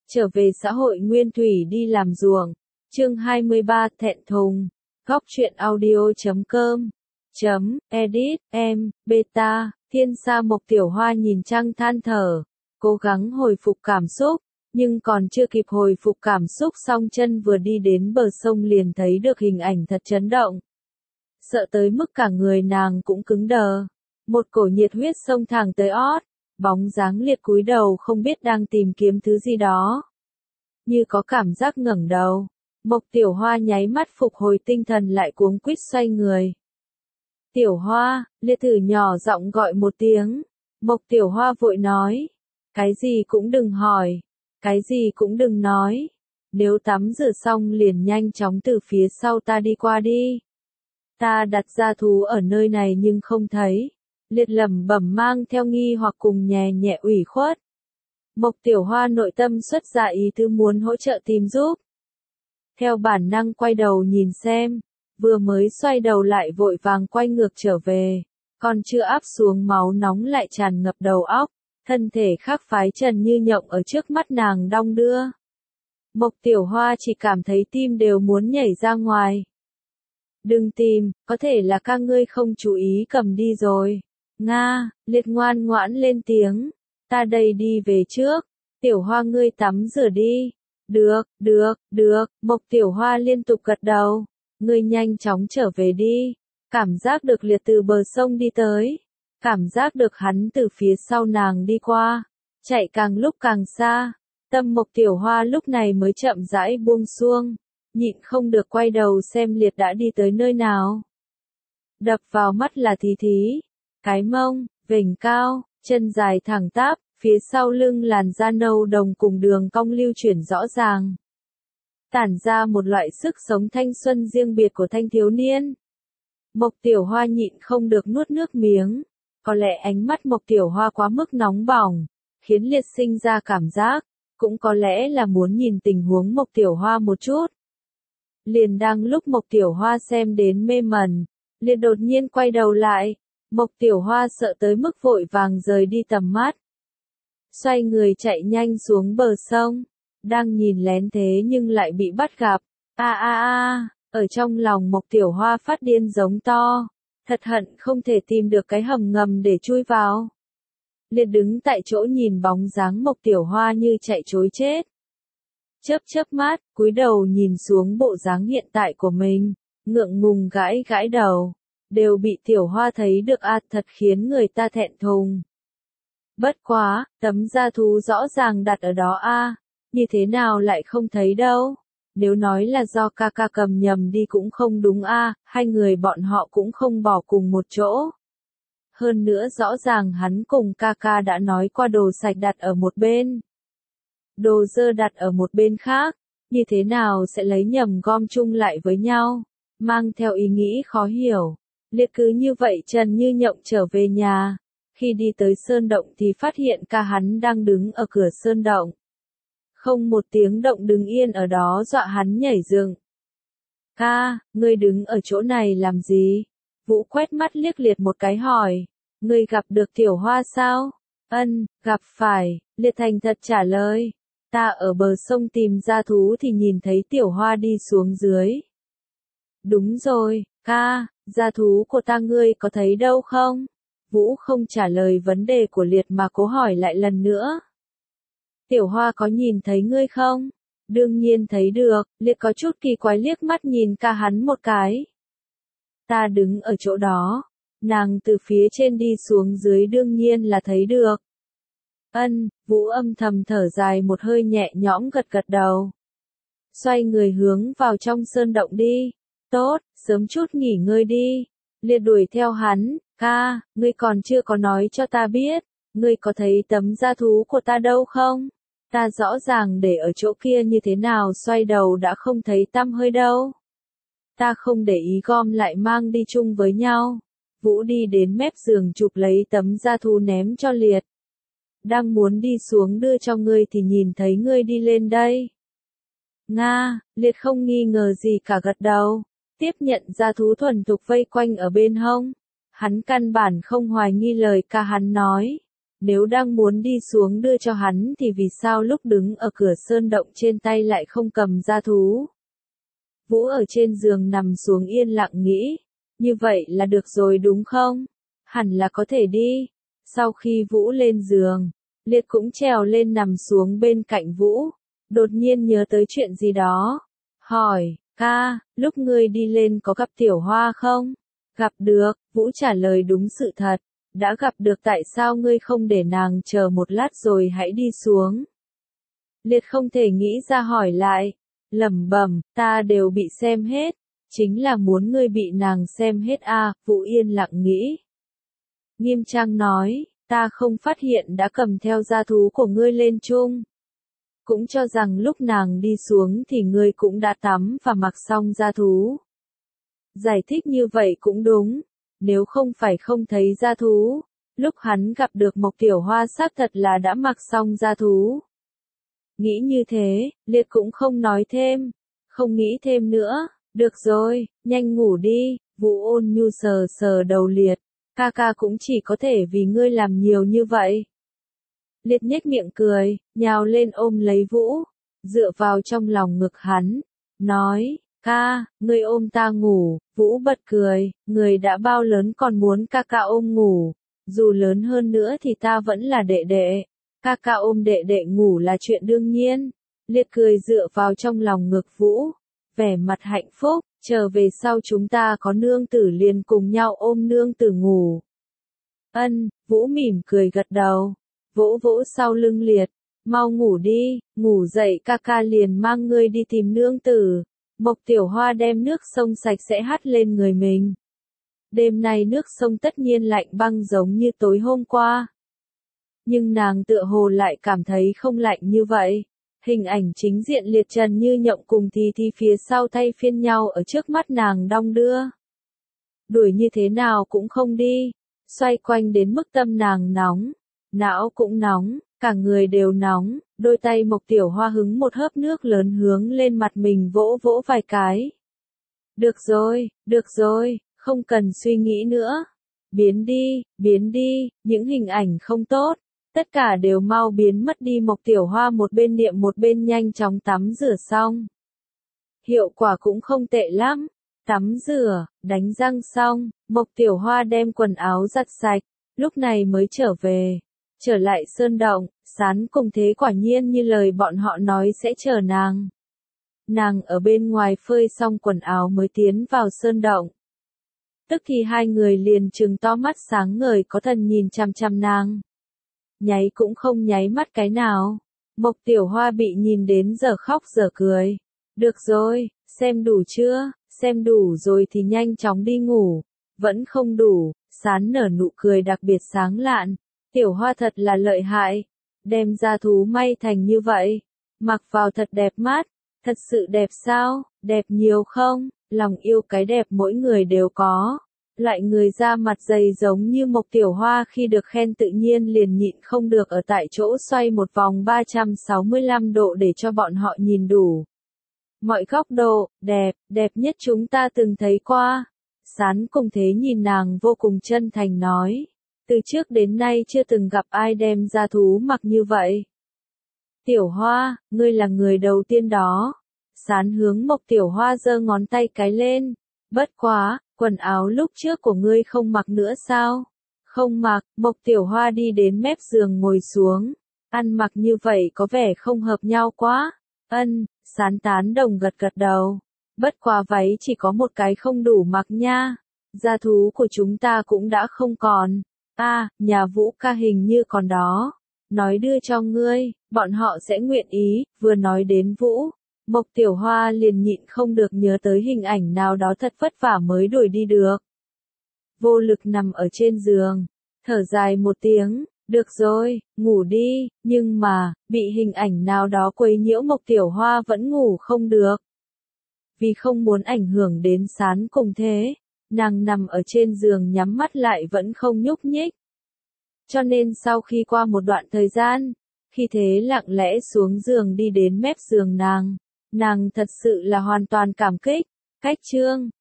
trở về xã hội nguyên thủy đi làm ruộng. Chương 23 thẹn thùng. Góc truyện audio.com edit em beta. Thiên Sa Mộc Tiểu Hoa nhìn trăng than thở, cố gắng hồi phục cảm xúc, nhưng còn chưa kịp hồi phục cảm xúc xong chân vừa đi đến bờ sông liền thấy được hình ảnh thật chấn động. Sợ tới mức cả người nàng cũng cứng đờ, một cổ nhiệt huyết xông thẳng tới ót, bóng dáng Liệt cúi đầu không biết đang tìm kiếm thứ gì đó. Như có cảm giác ngẩng đầu, Mộc Tiểu Hoa nháy mắt phục hồi tinh thần lại cuống quýt xoay người. Tiểu Hoa, Liệt thử nhỏ giọng gọi một tiếng. Mộc Tiểu Hoa vội nói, cái gì cũng đừng hỏi, cái gì cũng đừng nói. Nếu tắm rửa xong liền nhanh chóng từ phía sau ta đi qua đi. Ta đặt gia thú ở nơi này nhưng không thấy. Liệt lẩm bẩm mang theo nghi hoặc cùng nhẹ nhẹ ủy khuất. Mộc Tiểu Hoa nội tâm xuất ra ý tứ muốn hỗ trợ tìm giúp. Theo bản năng quay đầu nhìn xem, vừa mới xoay đầu lại vội vàng quay ngược trở về, còn chưa áp xuống máu nóng lại tràn ngập đầu óc, thân thể khác phái trần như nhộng ở trước mắt nàng đong đưa. Mộc Tiểu Hoa chỉ cảm thấy tim đều muốn nhảy ra ngoài. Đừng tìm, có thể là ca ngươi không chú ý cầm đi rồi. Nga, Liệt ngoan ngoãn lên tiếng, ta đây đi về trước, Tiểu Hoa ngươi tắm rửa đi. Được, Mộc Tiểu Hoa liên tục gật đầu, ngươi nhanh chóng trở về đi. Cảm giác được Liệt từ bờ sông đi tới, cảm giác được hắn từ phía sau nàng đi qua, chạy càng lúc càng xa, tâm Mộc Tiểu Hoa lúc này mới chậm rãi buông xuông, nhịn không được quay đầu xem Liệt đã đi tới nơi nào. Đập vào mắt là Thí, cái mông, vểnh cao, chân dài thẳng tắp, phía sau lưng làn da nâu đồng cùng đường cong lưu chuyển rõ ràng, tản ra một loại sức sống thanh xuân riêng biệt của thanh thiếu niên. Mộc Tiểu Hoa nhịn không được nuốt nước miếng, có lẽ ánh mắt Mộc Tiểu Hoa quá mức nóng bỏng, khiến Liệt sinh ra cảm giác, cũng có lẽ là muốn nhìn tình huống Mộc Tiểu Hoa một chút. Liền đang lúc Mộc Tiểu Hoa xem đến mê mẩn, Liệt đột nhiên quay đầu lại, Mộc Tiểu Hoa sợ tới mức vội vàng rời đi tầm mắt. Xoay người chạy nhanh xuống bờ sông, đang nhìn lén thế nhưng lại bị bắt gặp. Ở trong lòng Mộc Tiểu Hoa phát điên giống to, thật hận không thể tìm được cái hầm ngầm để chui vào. Liệt đứng tại chỗ nhìn bóng dáng Mộc Tiểu Hoa như chạy trối chết. Chớp mắt, cúi đầu nhìn xuống bộ dáng hiện tại của mình, ngượng ngùng gãi đầu, đều bị Tiểu Hoa thấy được thật khiến người ta thẹn thùng. Bất quá, tấm da thú rõ ràng đặt ở đó như thế nào lại không thấy đâu. Nếu nói là do ca ca cầm nhầm đi cũng không đúng hai người bọn họ cũng không bỏ cùng một chỗ. Hơn nữa rõ ràng hắn cùng ca ca đã nói qua đồ sạch đặt ở một bên, đồ dơ đặt ở một bên khác, như thế nào sẽ lấy nhầm gom chung lại với nhau, mang theo ý nghĩ khó hiểu. Liệt cứ như vậy trần như nhộng trở về nhà. Khi đi tới sơn động thì phát hiện ca hắn đang đứng ở cửa sơn động. Không một tiếng động đứng yên ở đó dọa hắn nhảy dựng. Ca, ngươi đứng ở chỗ này làm gì? Vũ quét mắt liếc Liệt một cái hỏi. Ngươi gặp được Tiểu Hoa sao? Ân, gặp phải, Liệt thành thật trả lời. Ta ở bờ sông tìm gia thú thì nhìn thấy Tiểu Hoa đi xuống dưới. Đúng rồi, ca, gia thú của ta ngươi có thấy đâu không? Vũ không trả lời vấn đề của Liệt mà cố hỏi lại lần nữa. Tiểu Hoa có nhìn thấy ngươi không? Đương nhiên thấy được, Liệt có chút kỳ quái liếc mắt nhìn ca hắn một cái. Ta đứng ở chỗ đó, nàng từ phía trên đi xuống dưới đương nhiên là thấy được. Ân, Vũ âm thầm thở dài một hơi nhẹ nhõm gật đầu. Xoay người hướng vào trong sơn động đi. Tốt, sớm chút nghỉ ngơi đi. Liệt đuổi theo hắn. Ca, ngươi còn chưa có nói cho ta biết, ngươi có thấy tấm da thú của ta đâu không? Ta rõ ràng để ở chỗ kia như thế nào xoay đầu đã không thấy tăm hơi đâu. Ta không để ý gom lại mang đi chung với nhau. Vũ đi đến mép giường chụp lấy tấm da thú ném cho Liệt. Đang muốn đi xuống đưa cho ngươi thì nhìn thấy ngươi đi lên đây. Nga, Liệt không nghi ngờ gì cả gật đầu, tiếp nhận da thú thuần thục vây quanh ở bên hông. Hắn căn bản không hoài nghi lời ca hắn nói. Nếu đang muốn đi xuống đưa cho hắn thì vì sao lúc đứng ở cửa sơn động trên tay lại không cầm ra thú? Vũ ở trên giường nằm xuống yên lặng nghĩ, như vậy là được rồi đúng không? Hẳn là có thể đi. Sau khi Vũ lên giường, Liệt cũng trèo lên nằm xuống bên cạnh Vũ, đột nhiên nhớ tới chuyện gì đó. Hỏi, ca, lúc ngươi đi lên có gặp Tiểu Hoa không? Gặp được, Vũ trả lời đúng sự thật. Đã gặp được, tại sao ngươi không để nàng chờ một lát rồi hãy đi xuống? Liệt không thể nghĩ ra hỏi lại, lẩm bẩm, ta đều bị xem hết, chính là muốn ngươi bị nàng xem hết à, Vũ yên lặng nghĩ. Nghiêm trang nói, ta không phát hiện đã cầm theo gia thú của ngươi lên chung. Cũng cho rằng lúc nàng đi xuống thì ngươi cũng đã tắm và mặc xong gia thú. Giải thích như vậy cũng đúng, nếu không phải không thấy gia thú, lúc hắn gặp được Mộc Tiểu Hoa xác thật là đã mặc xong gia thú. Nghĩ như thế, Liệt cũng không nói thêm, không nghĩ thêm nữa, được rồi, nhanh ngủ đi, Vũ ôn nhu sờ sờ đầu Liệt, ca ca cũng chỉ có thể vì ngươi làm nhiều như vậy. Liệt nhếch miệng cười, nhào lên ôm lấy Vũ, dựa vào trong lòng ngực hắn, nói, ca, ngươi ôm ta ngủ, Vũ bật cười, người đã bao lớn còn muốn ca ca ôm ngủ, dù lớn hơn nữa thì ta vẫn là đệ đệ, ca ca ôm đệ đệ ngủ là chuyện đương nhiên. Liệt cười dựa vào trong lòng ngực Vũ, vẻ mặt hạnh phúc, trở về sau chúng ta có nương tử liền cùng nhau ôm nương tử ngủ. Ân, Vũ mỉm cười gật đầu, vỗ vỗ sau lưng Liệt, mau ngủ đi, ngủ dậy ca ca liền mang ngươi đi tìm nương tử. Mộc Tiểu Hoa đem nước sông sạch sẽ hắt lên người mình. Đêm nay nước sông tất nhiên lạnh băng giống như tối hôm qua. Nhưng nàng tựa hồ lại cảm thấy không lạnh như vậy. Hình ảnh chính diện Liệt Trần Như Nhộng cùng Thì phía sau thay phiên nhau ở trước mắt nàng đong đưa. Đuổi như thế nào cũng không đi, xoay quanh đến mức tâm nàng nóng, não cũng nóng, cả người đều nóng, đôi tay Mộc Tiểu Hoa hứng một hớp nước lớn hướng lên mặt mình vỗ vỗ vài cái. Được rồi, không cần suy nghĩ nữa. Biến đi, những hình ảnh không tốt, tất cả đều mau biến mất đi. Mộc Tiểu Hoa một bên niệm một bên nhanh chóng tắm rửa xong. Hiệu quả cũng không tệ lắm. Tắm rửa, đánh răng xong, Mộc Tiểu Hoa đem quần áo giặt sạch, lúc này mới trở về. Trở lại sơn động, Sán cùng Thế quả nhiên như lời bọn họ nói sẽ chờ nàng. Nàng ở bên ngoài phơi xong quần áo mới tiến vào sơn động. Tức thì hai người liền trừng to mắt sáng ngời có thần nhìn chằm chằm nàng. Nháy cũng không nháy mắt cái nào. Mộc Tiểu Hoa bị nhìn đến giờ khóc giờ cười. Được rồi, xem đủ chưa, xem đủ rồi thì nhanh chóng đi ngủ. Vẫn không đủ, Sán nở nụ cười đặc biệt sáng lạn. Tiểu Hoa thật là lợi hại, đem gia thú may thành như vậy, mặc vào thật đẹp mắt, thật sự đẹp sao, đẹp nhiều không, lòng yêu cái đẹp mỗi người đều có, loại người da mặt dày giống như Mộc Tiểu Hoa khi được khen tự nhiên liền nhịn không được ở tại chỗ xoay một vòng 365 độ để cho bọn họ nhìn đủ. Mọi góc độ, đẹp nhất chúng ta từng thấy qua. Sán cùng Thế nhìn nàng vô cùng chân thành nói. Từ trước đến nay chưa từng gặp ai đem gia thú mặc như vậy. Tiểu Hoa, ngươi là người đầu tiên đó. Sán hướng Mộc Tiểu Hoa giơ ngón tay cái lên. Bất quá, quần áo lúc trước của ngươi không mặc nữa sao? Không mặc, Mộc Tiểu Hoa đi đến mép giường ngồi xuống. Ăn mặc như vậy có vẻ không hợp nhau quá. Ân, Sán tán đồng gật gật đầu. Bất quá váy chỉ có một cái không đủ mặc nha. Gia thú của chúng ta cũng đã không còn. Nhà Vũ ca hình như còn đó. Nói đưa cho ngươi, bọn họ sẽ nguyện ý. Vừa nói đến Vũ, Mộc Tiểu Hoa liền nhịn không được nhớ tới hình ảnh nào đó thật vất vả mới đuổi đi được. Vô lực nằm ở trên giường, thở dài một tiếng, được rồi, ngủ đi, nhưng mà, bị hình ảnh nào đó quấy nhiễu Mộc Tiểu Hoa vẫn ngủ không được. Vì không muốn ảnh hưởng đến Sán cùng Thế, nàng nằm ở trên giường nhắm mắt lại vẫn không nhúc nhích. Cho nên sau khi qua một đoạn thời gian, khi Thế lặng lẽ xuống giường đi đến mép giường nàng thật sự là hoàn toàn cảm kích. Cách chương